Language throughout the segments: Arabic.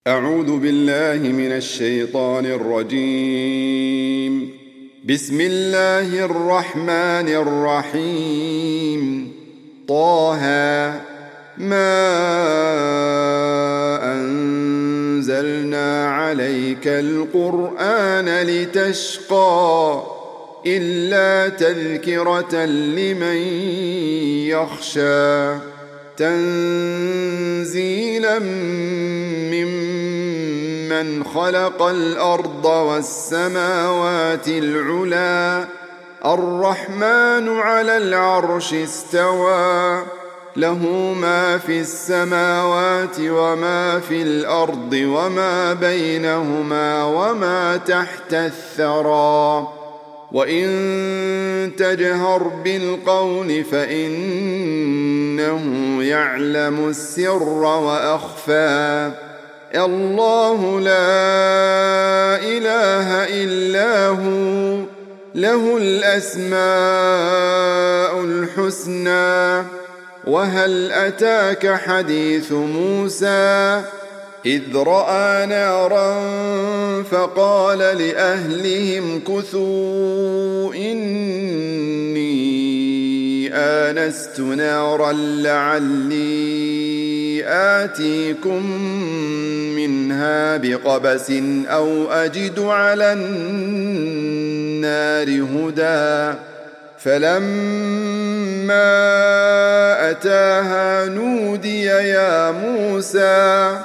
أعوذ بالله من الشيطان الرجيم. بسم الله الرحمن الرحيم. طه ما أنزلنا عليك القرآن لتشقى إلا تذكرة لمن يخشى تنزيلا ممن خلق الأرض والسماوات العلى الرحمن على العرش استوى له ما في السماوات وما في الأرض وما بينهما وما تحت الثرى وإن تجهر بالقول فإنه يعلم السر وأخفى الله لا إله إلا هو له الأسماء الحسنى وهل أتاك حديث موسى إذ رأى نارا فقال لأهلهم كثوا إني آنست نارا لعلي آتيكم منها بقبس أو أجد على النار هدى فلما أتاها نودي يا موسى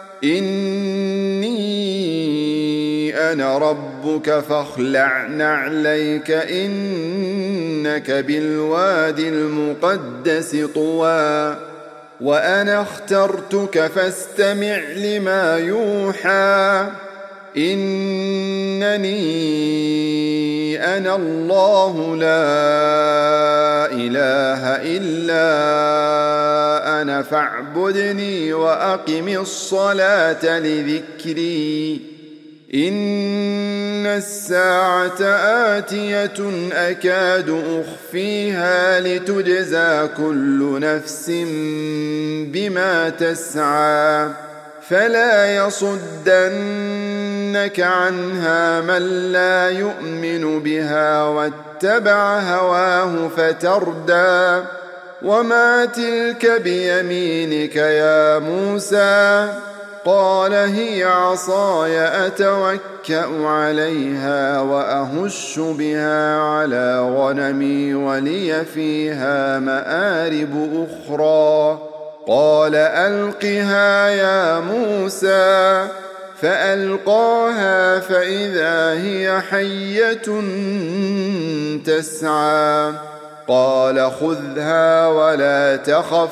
إني أنا ربك فاخلع نعليك إنك بالوادي المقدس طوى وأنا اخترتك فاستمع لما يوحى إنني أنا الله لا إله إلا أنا فاعبدني وأقم الصلاة لذكري إن الساعة آتية أكاد أخفيها لتجزى كل نفس بما تسعى فلا يصدنك عنها من لا يؤمن بها واتبع هواه فتردى وما تلك بيمينك يا موسى قال هي عصاي أتوكأ عليها وأهش بها على غنمي ولي فيها مآرب أخرى قال ألقها يا موسى فألقاها فإذا هي حية تسعى قال خذها ولا تخف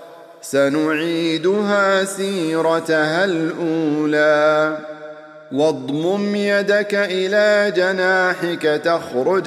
سنعيدها سيرتها الأولى واضمم يدك إلى جناحك تخرج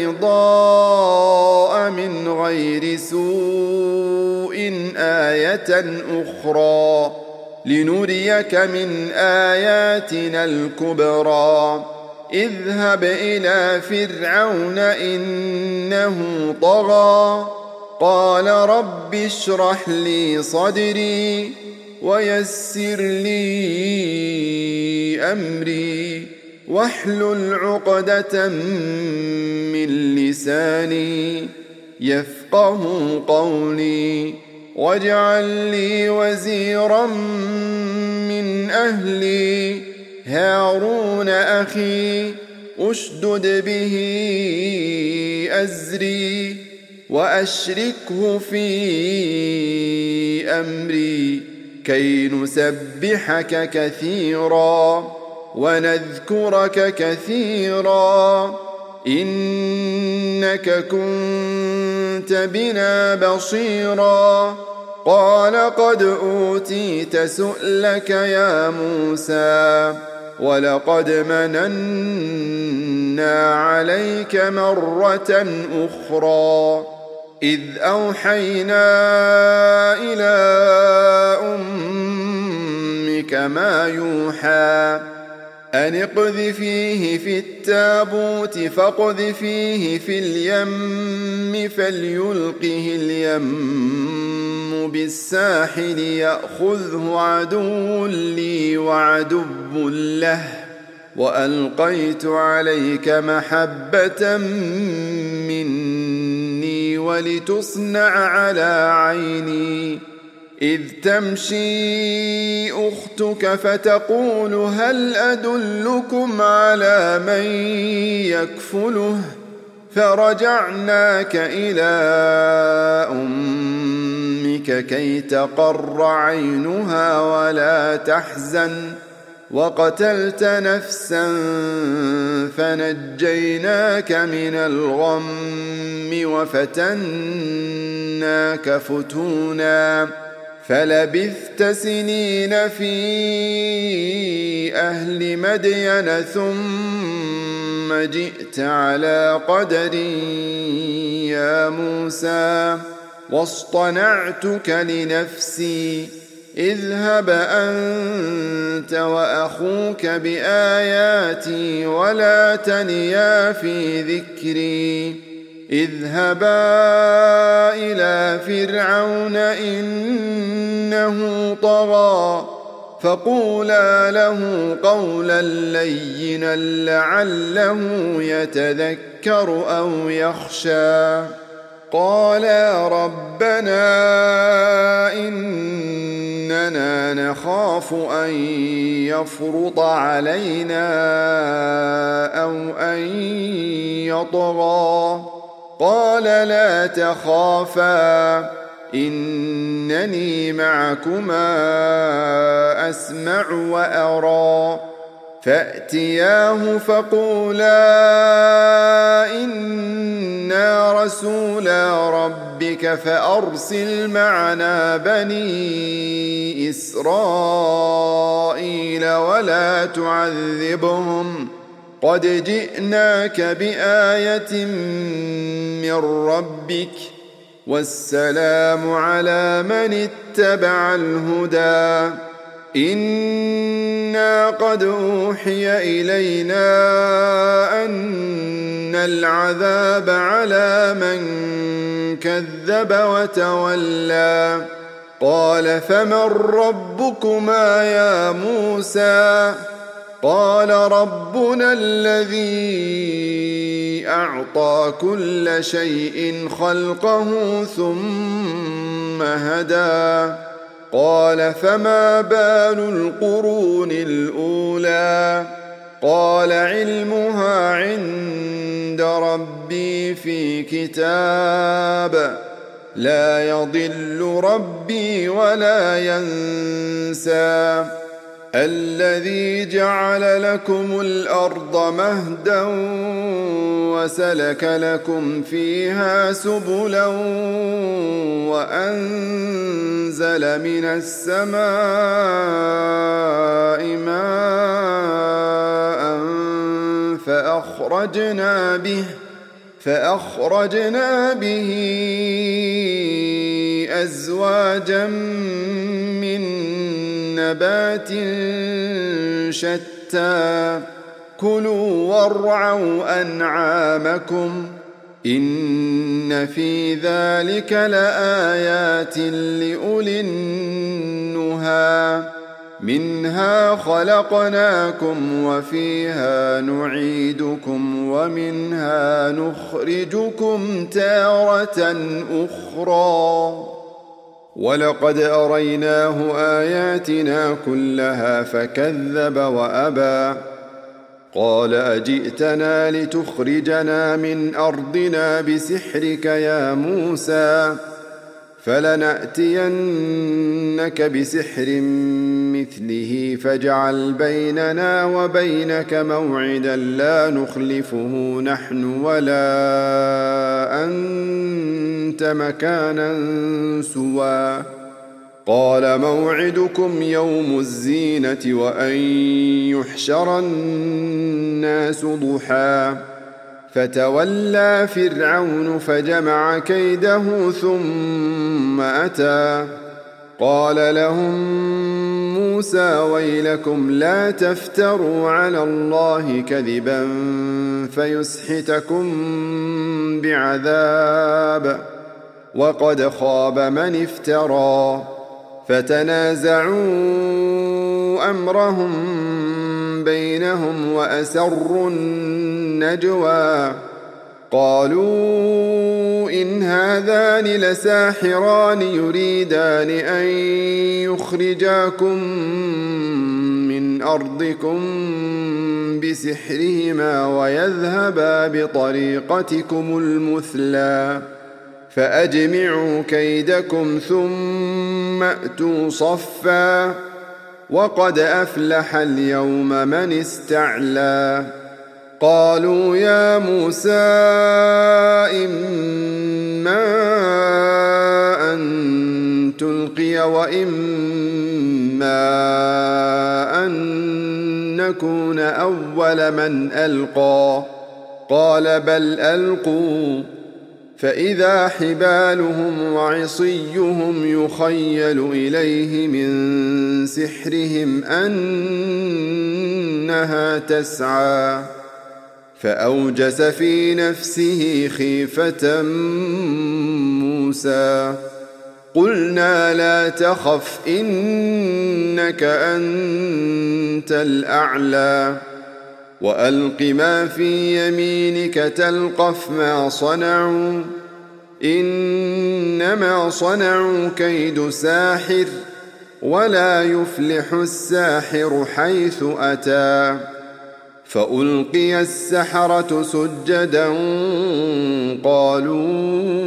بيضاء من غير سوء آية أخرى لنريك من آياتنا الكبرى اذهب إلى فرعون إنه طغى قال رب اشرح لي صدري ويسر لي أمري واحلل عقدة من لساني يفقه قولي واجعل لي وزيرا من أهلي هارون أخي أشدد به أزري وأشركه في أمري كي نسبحك كثيرا ونذكرك كثيرا إنك كنت بنا بصيرا قال قد أوتيت سؤلك يا موسى ولقد مننا عليك مرة أخرى إذ أوحينا إلى أمك ما يوحى أن اقذفيه في التابوت فاقذفيه في اليم فليلقه اليم بالساحل يأخذه عدو لي وعدو له وألقيت عليك محبة مني ولتصنع على عيني إذ تمشي أختك فتقول هل أدلكم على من يكفله فرجعناك إلى أمك كي تقر عينها ولا تحزن وقتلت نفسا فنجيناك من الغم وفتناك فتونا فلبثت سنين في أهل مدين ثم جئت على قدر يا موسى واصطنعتك لنفسي اذهب أنت وأخوك بآياتي ولا تنيا في ذكري اذهبا إلى فرعون إنه طغى فقولا له قولا لينا لعله يتذكر أو يخشى قالا ربنا إننا نخاف أن يفرط علينا أو أن يطغى قال لا تخافا إنني معكما أسمع وأرى فأتياه فقولا إنا رسولا ربك فأرسل معنا بني إسرائيل ولا تعذبهم قد جئناك بآية من ربك والسلام على من اتبع الهدى إنا قد أوحي إلينا أن العذاب على من كذب وتولى قال فمن ربكما يا موسى قال ربنا الذي أعطى كل شيء خلقه ثم هدى قال فما بال القرون الأولى قال علمها عند ربي في كتاب لا يضل ربي ولا ينسى الذي جعل لكم الأرض مهدا وسلك لكم فيها سبلا وأنزل من السماء ماء فأخرجنا به أزواجا من نبات شتى كلوا وارعوا أنعامكم إن في ذلك لآيات لأولي النهى منها خلقناكم وفيها نعيدكم ومنها نخرجكم تارة أخرى ولقد أريناه آياتنا كلها فكذب وأبى قال أجئتنا لتخرجنا من أرضنا بسحرك يا موسى فلنأتينك بسحر مثله فاجعل بيننا وبينك موعدا لا نخلفه نحن ولا أنت مكانا سوى قال موعدكم يوم الزينة وأن يحشر الناس ضحى فتولى فرعون فجمع كيده ثم أتى قال لهم موسى ويلكم لا تفتروا على الله كذبا فيسحتكم بعذاب وقد خاب من افترى فتنازعوا أمرهم بينهم وأسروا النجوى قالوا إن هذان لساحران يريدان أن يخرجاكم من أرضكم بسحرهما ويذهبا بطريقتكم المثلى فأجمعوا كيدكم ثم أتوا صفا وقد أفلح اليوم من استعلى قالوا يا موسى إما أن تلقي وإما أن نكون أول من ألقى قال بل ألقوا فإذا حبالهم وعصيهم يخيل إليه من سحرهم أنها تسعى فأوجس في نفسه خيفة موسى قلنا لا تخف إنك أنت الأعلى وألق ما في يمينك تلقف ما صنعوا إنما صنعوا كيد ساحر ولا يفلح الساحر حيث أتى فألقي السحرة سجدا قالوا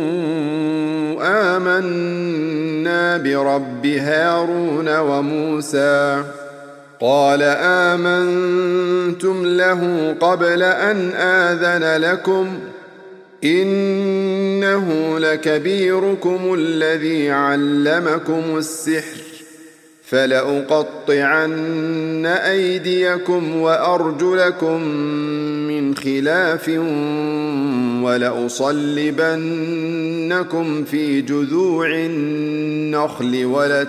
آمنا برب هارون وموسى قال آمنتم له قبل أن آذن لكم إنه لكبيركم الذي علمكم السحر فلأقطعن أيديكم وأرجلكم من خلاف ولأصلبنكم في جذوع النخل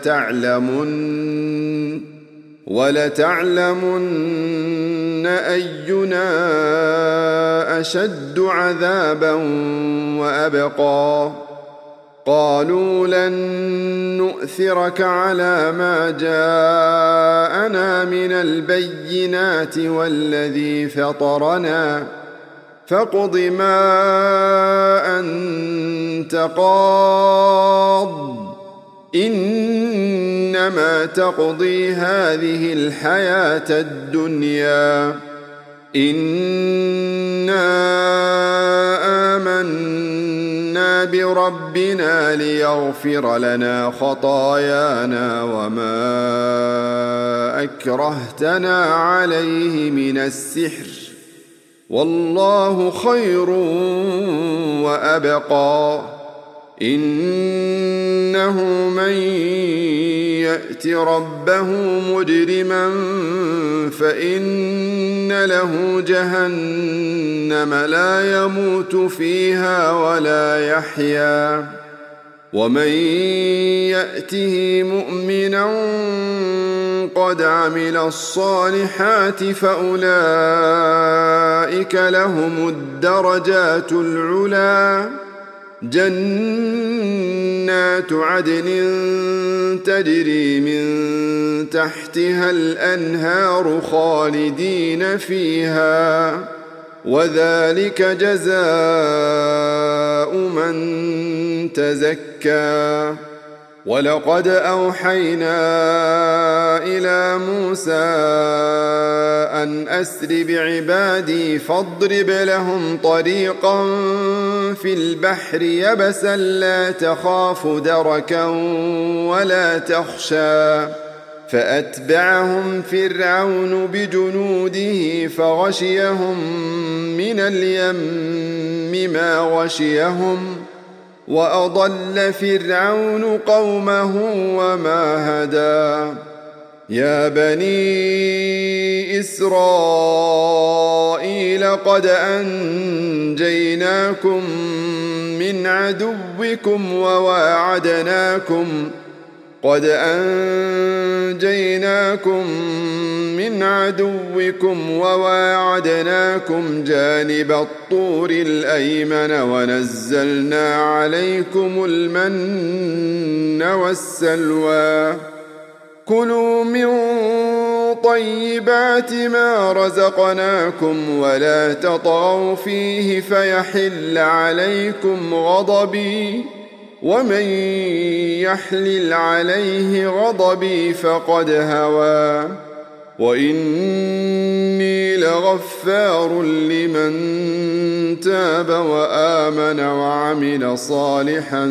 ولتعلمن أينا أشد عذابا وأبقى قالوا لن نؤثرك على ما جاءنا من البينات والذي فطرنا فاقض ما أنت قاض إنما تقضي هذه الحياة الدنيا إنا آمنا بربنا ليغفر لنا خطايانا وما أكرهتنا عليه من السحر والله خير وأبقى إنه من يأت ربه مجرما فإن له جهنم لا يموت فيها ولا يحيا ومن يأته مؤمنا قد عمل الصالحات فأولئك لهم الدرجات العلى جنات عدن تجري من تحتها الأنهار خالدين فيها وذلك جزاء من تزكى ولقد أوحينا إلى موسى أن أسر بعبادي فاضرب لهم طريقا في البحر يبسا لا تخاف دركا ولا تخشى فأتبعهم فرعون بجنوده فغشيهم من اليم ما غشيهم وأضل فرعون قومه وما هدى يا بني إسرائيل قد أنجيناكم من عدوكم وواعدناكم جانب الطور الأيمن ونزلنا عليكم المن والسلوى كلوا من طيبات ما رزقناكم ولا تطغوا فيه فيحل عليكم غضبي ومن يحلل عليه غضبي فقد هوى وإني لغفار لمن تاب وآمن وعمل صالحا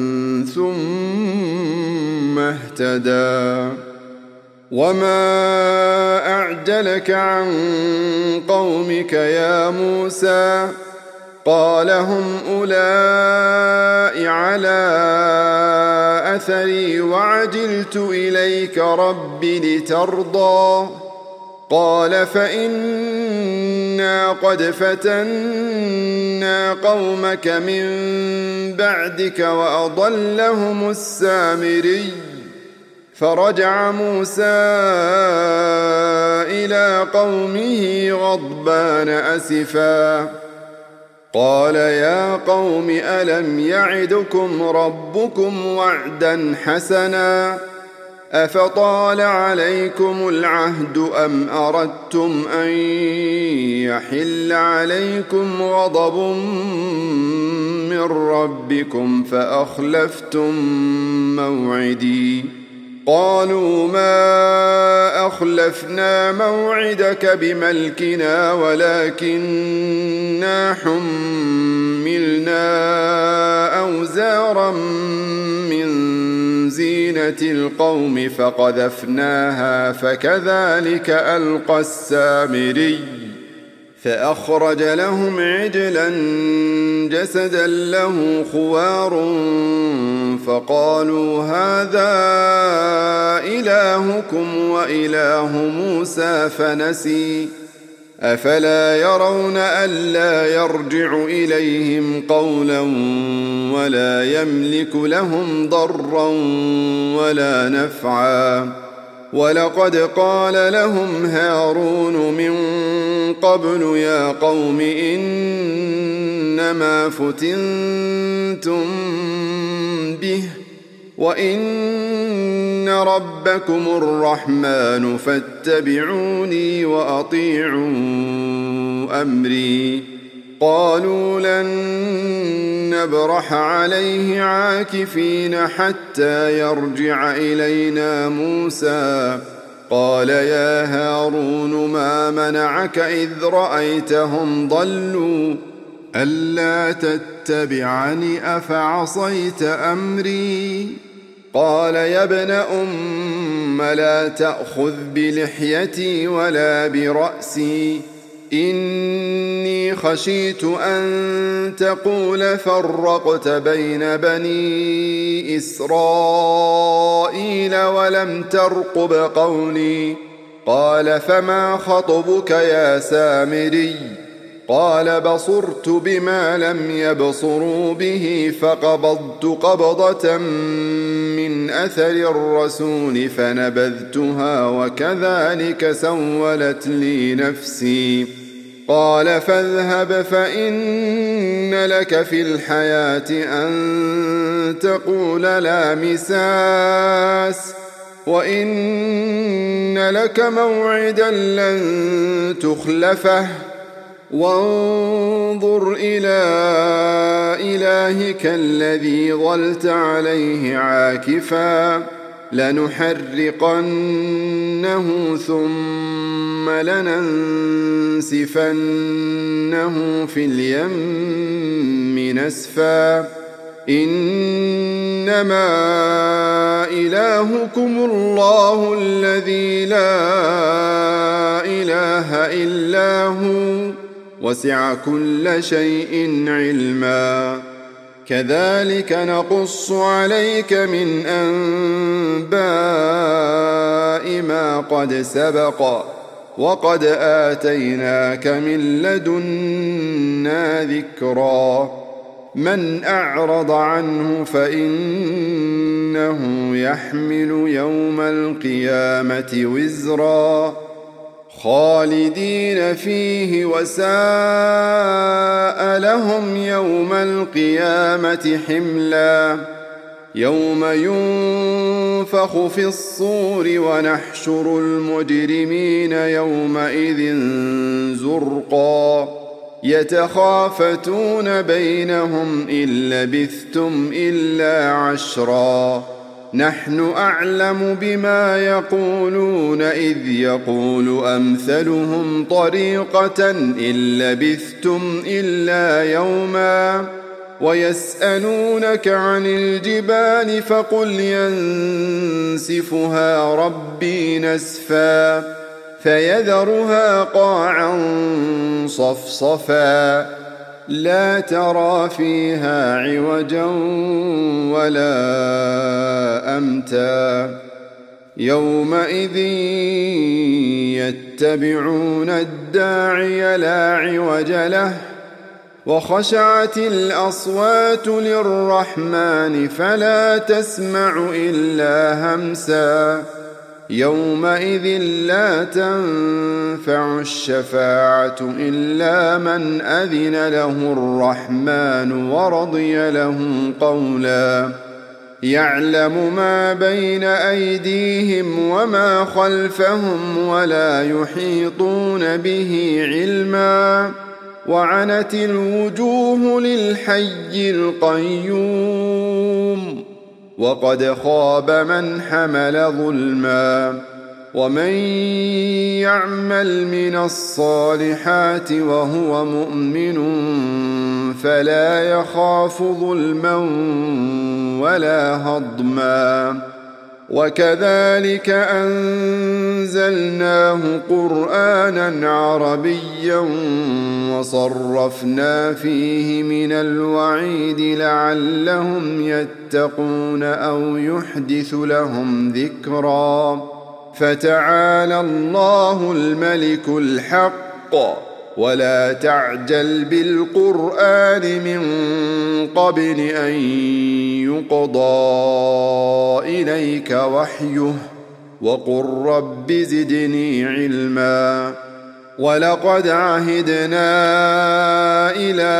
ثم اهتدى وما أعجلك عن قومك يا موسى قال هم أولئك على أثري وعجلت إليك رب لترضى قال فإنا قد فتنا قومك من بعدك وأضلهم السامري فرجع موسى إلى قومه غضبان أسفا قال يا قوم ألم يعدكم ربكم وعدا حسنا أفطال عليكم العهد أم أردتم أن يحل عليكم غضب من ربكم فأخلفتم موعدي قالوا ما أخلفنا موعدك بملكنا ولكننا حملنا أوزارا من زينة القوم فقذفناها فكذلك ألقى السامري فأخرج لهم عجلا جسدا له خوار فقالوا هذا إلهكم وإله موسى فنسي أفلا يرون ألا يرجع إليهم قولا ولا يملك لهم ضرا ولا نفعا ولقد قال لهم هارون من قبل يا قوم إنما فتنتم به وإن ربكم الرحمن فاتبعوني وأطيعوا أمري قالوا لن نبرح عليه عاكفين حتى يرجع إلينا موسى قال يا هارون ما منعك إذ رأيتهم ضلوا ألا تتبعني أفعصيت أمري قال يا ابن أم لا تأخذ بلحيتي ولا برأسي إني خشيت أن تقول فرقت بين بني إسرائيل ولم ترقب قولي قال فما خطبك يا سامري قال بصرت بما لم يبصروا به فقبضت قبضة من أثر الرسول فنبذتها وكذلك سولت لي نفسي قال فاذهب فإن لك في الحياة أن تقول لا مساس وإن لك موعدا لن تخلفه وانظر إلى إلهك الذي ظلت عليه عاكفا لنحرقنه ثم لننسفنه في اليم نسفا إنما إلهكم الله الذي لا إله إلا هو وسع كل شيء علما كذلك نقص عليك من أنباء ما قد سبق وقد آتيناك من لدنا ذكرا من أعرض عنه فإنه يحمل يوم القيامة وزرا خالدين فيه وساء لهم يوم القيامة حملا يوم ينفخ في الصور ونحشر المجرمين يومئذ زرقا يتخافتون بينهم إن لبثتم إلا عشرا نحن أعلم بما يقولون إذ يقول أمثلهم طريقة إن لبثتم إلا يوما ويسألونك عن الجبال فقل ينسفها ربي نسفا فيذرها قاعا صفصفا لا ترى فيها عوجا ولا أمتا يومئذ يتبعون الداعي لا عوج له وخشعت الأصوات للرحمن فلا تسمع إلا همسا يومئذ لا تنفع الشفاعة إلا من أذن له الرحمن ورضي له قولا يعلم ما بين أيديهم وما خلفهم ولا يحيطون به علما وعنت الوجوه للحي القيوم وقد خاب من حمل ظلما ومن يعمل من الصالحات وهو مؤمن فلا يخاف ظلما ولا هضما وكذلك أنزلناه قرآنا عربيا وصرفنا فيه من الوعيد لعلهم يتقون أو يحدث لهم ذكرا فتعالى الله الملك الحق ولا تعجل بالقرآن من قبل أن يقضى إليك وحيه وقل رب زدني علما ولقد عهدنا إلى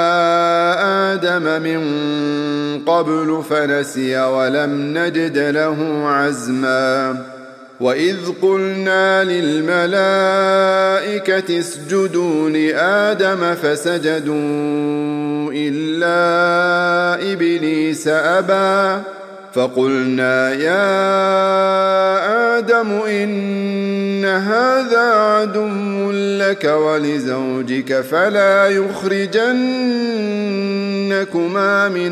آدم من قبل فنسي ولم نجد له عزما وإذ قلنا للملائكة اسجدوا لآدم فسجدوا إلا إبليس أبى فقلنا يا آدم إن هذا عدو لك ولزوجك فلا يخرجنكما من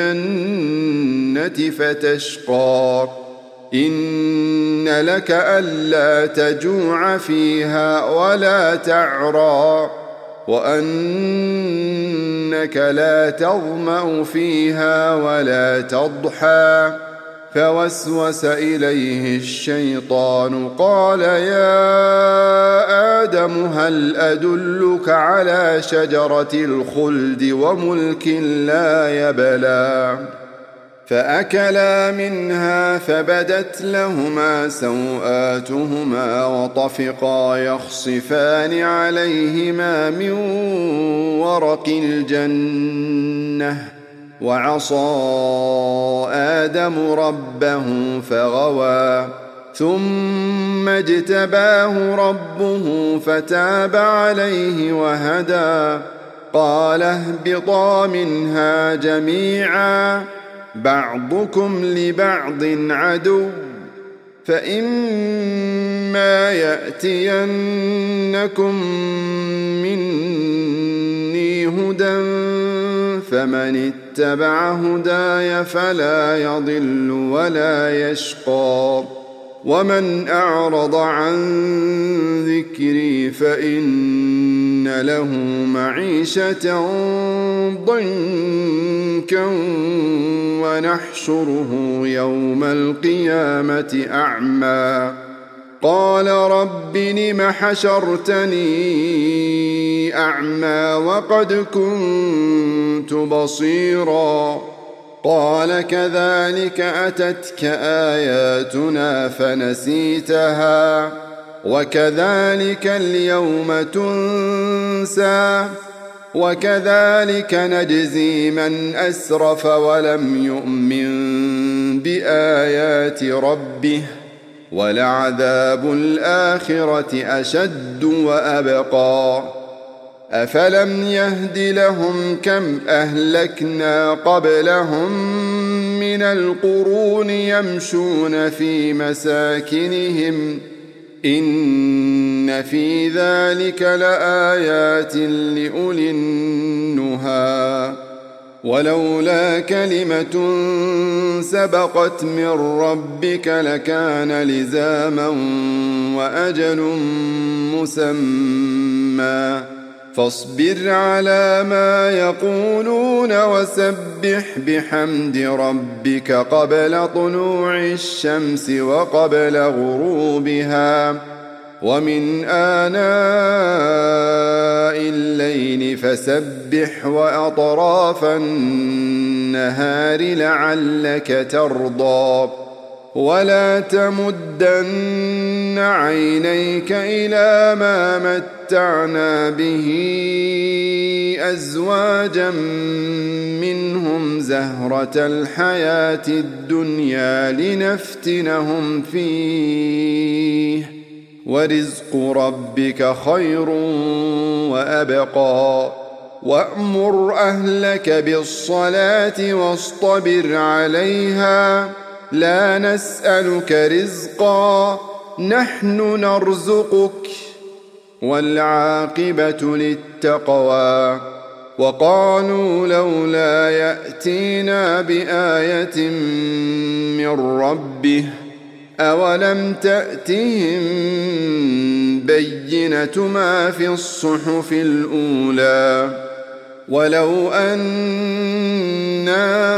الجنة فتشقى إن لك ألا تجوع فيها ولا تعرى وأنك لا تظمأ فيها ولا تضحى فوسوس إليه الشيطان قال يا آدم هل أدلك على شجرة الخلد وملك لا يبلى فأكلا منها فبدت لهما سوآتهما وطفقا يخصفان عليهما من ورق الجنة وعصى آدم ربه فغوى ثم اجتباه ربه فتاب عليه وهدى قال اهبطا منها جميعا بعضكم لبعض عدو فإما يأتينكم مني هدى فمن اتبع هداي فلا يضل ولا يشقى ومن أعرض عن ذكري فإن له معيشة ضنكا ونحشره يوم القيامة أعمى قال رب لم حشرتني أعمى وقد كنت بصيرا قال كذلك أتتك آياتنا فنسيتها وكذلك اليوم تنسى وكذلك نجزي من أسرف ولم يؤمن بآيات ربه ولعذاب الآخرة أشد وأبقى أفلم يهد لهم كم أهلكنا قبلهم من القرون يمشون في مساكنهم إن في ذلك لآيات لأولي النهى ولولا كلمة سبقت من ربك لكان لزاما وأجل مسمى فاصبر على ما يقولون وسبح بحمد ربك قبل طلوع الشمس وقبل غروبها ومن آناء الليل فسبح وأطراف النهار لعلك ترضى ولا تمدن عينيك إلى ما متعنا به أزواجا منهم زهرة الحياة الدنيا لنفتنهم فيه ورزق ربك خير وأبقى وأمر أهلك بالصلاة واصطبر عليها لا نسألك رزقا نحن نرزقك والعاقبة للتقوى وقالوا لولا يأتينا بآية من ربه أولم تأتهم بينة ما في الصحف الأولى ولو أنا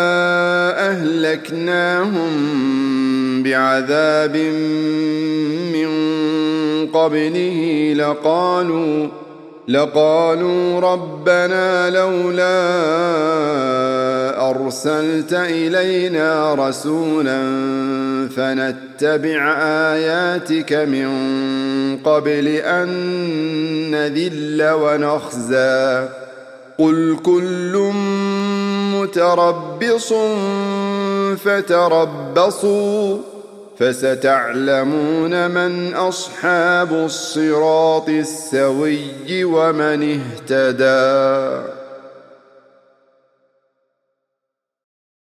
أهلكناهم بعذاب من قبله لقالوا ربنا لولا أرسلت إلينا رسولا فنتبع آياتك من قبل أن نذل ونخزى قل كل متربص فتربصوا فستعلمون من أصحاب الصراط السوي ومن اهتدى.